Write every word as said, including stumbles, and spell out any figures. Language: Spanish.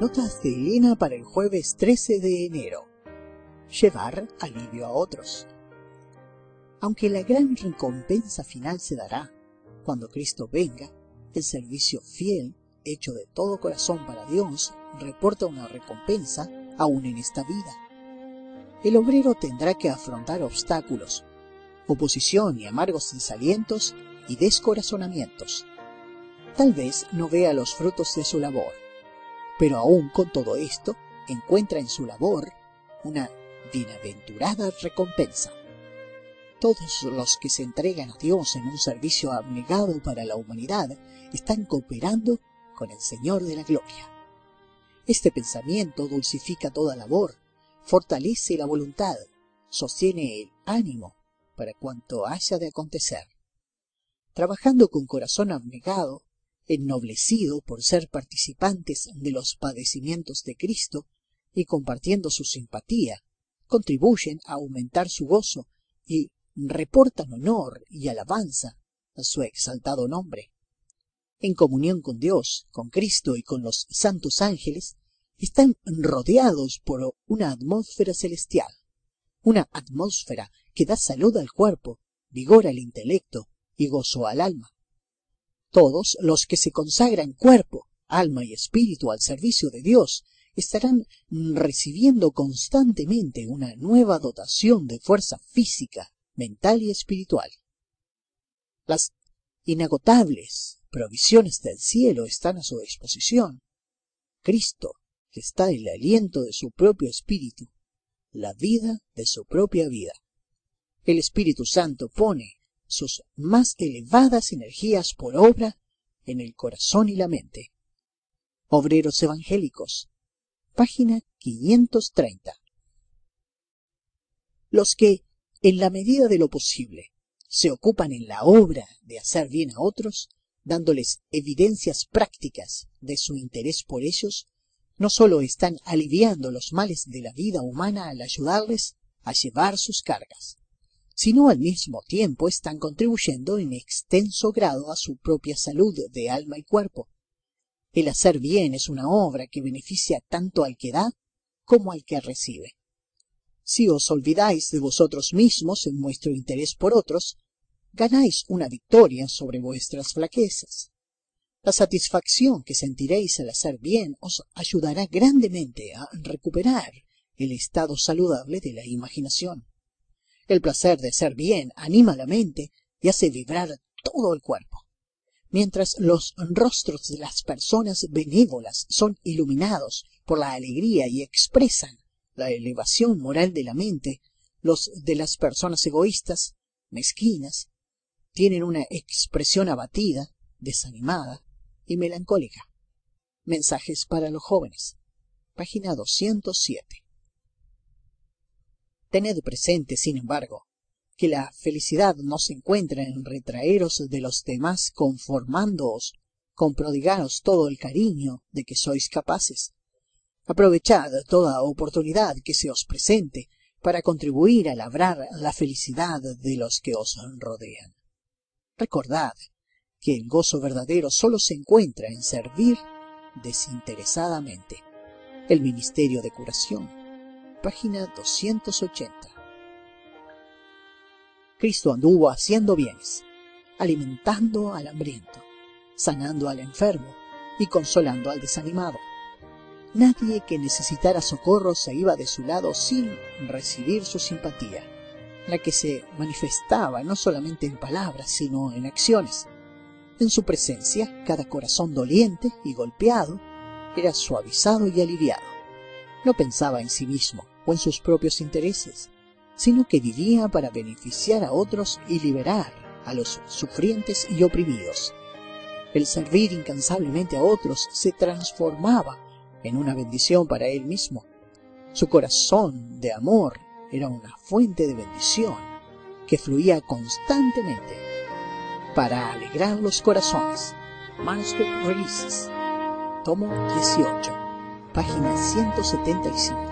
Notas de Elena para el jueves trece de enero. Llevar alivio a otros. Aunque la gran recompensa final se dará cuando Cristo venga, el servicio fiel, hecho de todo corazón para Dios, reporta una recompensa aún en esta vida. El obrero tendrá que afrontar obstáculos, oposición y amargos desalientos y descorazonamientos. Tal vez no vea los frutos de su labor, pero aún con todo esto encuentra en su labor una bienaventurada recompensa. Todos los que se entregan a Dios en un servicio abnegado para la humanidad están cooperando con el Señor de la Gloria. Este pensamiento dulcifica toda labor, fortalece la voluntad, sostiene el ánimo para cuanto haya de acontecer. Trabajando con corazón abnegado, ennoblecido por ser participantes de los padecimientos de Cristo y compartiendo su simpatía, contribuyen a aumentar su gozo y reportan honor y alabanza a su exaltado nombre. En comunión con Dios, con Cristo y con los santos ángeles, están rodeados por una atmósfera celestial, una atmósfera que da salud al cuerpo, vigor al intelecto y gozo al alma. Todos los que se consagran cuerpo, alma y espíritu al servicio de Dios estarán recibiendo constantemente una nueva dotación de fuerza física, mental y espiritual. Las inagotables provisiones del cielo están a su disposición. Cristo les da el aliento de su propio espíritu, la vida de su propia vida. El Espíritu Santo pone sus más elevadas energías por obra en el corazón y la mente. Obreros Evangélicos, página quinientos treinta. Los que, en la medida de lo posible, se ocupan en la obra de hacer bien a otros, dándoles evidencias prácticas de su interés por ellos, no sólo están aliviando los males de la vida humana al ayudarles a llevar sus cargas, sino al mismo tiempo están contribuyendo en extenso grado a su propia salud de alma y cuerpo. El hacer bien es una obra que beneficia tanto al que da como al que recibe. Si os olvidáis de vosotros mismos en vuestro interés por otros, ganáis una victoria sobre vuestras flaquezas. La satisfacción que sentiréis al hacer bien os ayudará grandemente a recuperar el estado saludable de la imaginación. El placer de hacer bien anima la mente y hace vibrar todo el cuerpo. Mientras los rostros de las personas benévolas son iluminados por la alegría y expresan la elevación moral de la mente, los de las personas egoístas, mezquinas, tienen una expresión abatida, desanimada y melancólica. Mensajes para los jóvenes, página doscientos siete. Tened presente, sin embargo, que la felicidad no se encuentra en retraeros de los demás conformándoos con prodigaros todo el cariño de que sois capaces. Aprovechad toda oportunidad que se os presente para contribuir a labrar la felicidad de los que os rodean. Recordad que el gozo verdadero solo se encuentra en servir desinteresadamente. El Ministerio de Curación, página doscientos ochenta. Cristo anduvo haciendo bienes, alimentando al hambriento, sanando al enfermo y consolando al desanimado. Nadie que necesitara socorro se iba de su lado sin recibir su simpatía, la que se manifestaba no solamente en palabras, sino en acciones. En su presencia, cada corazón doliente y golpeado era suavizado y aliviado. No pensaba en sí mismo o en sus propios intereses, sino que vivía para beneficiar a otros y liberar a los sufrientes y oprimidos. El servir incansablemente a otros se transformaba en una bendición para él mismo. Su corazón de amor era una fuente de bendición que fluía constantemente para alegrar los corazones. Manuscript Releases, tomo dieciocho, página ciento setenta y cinco.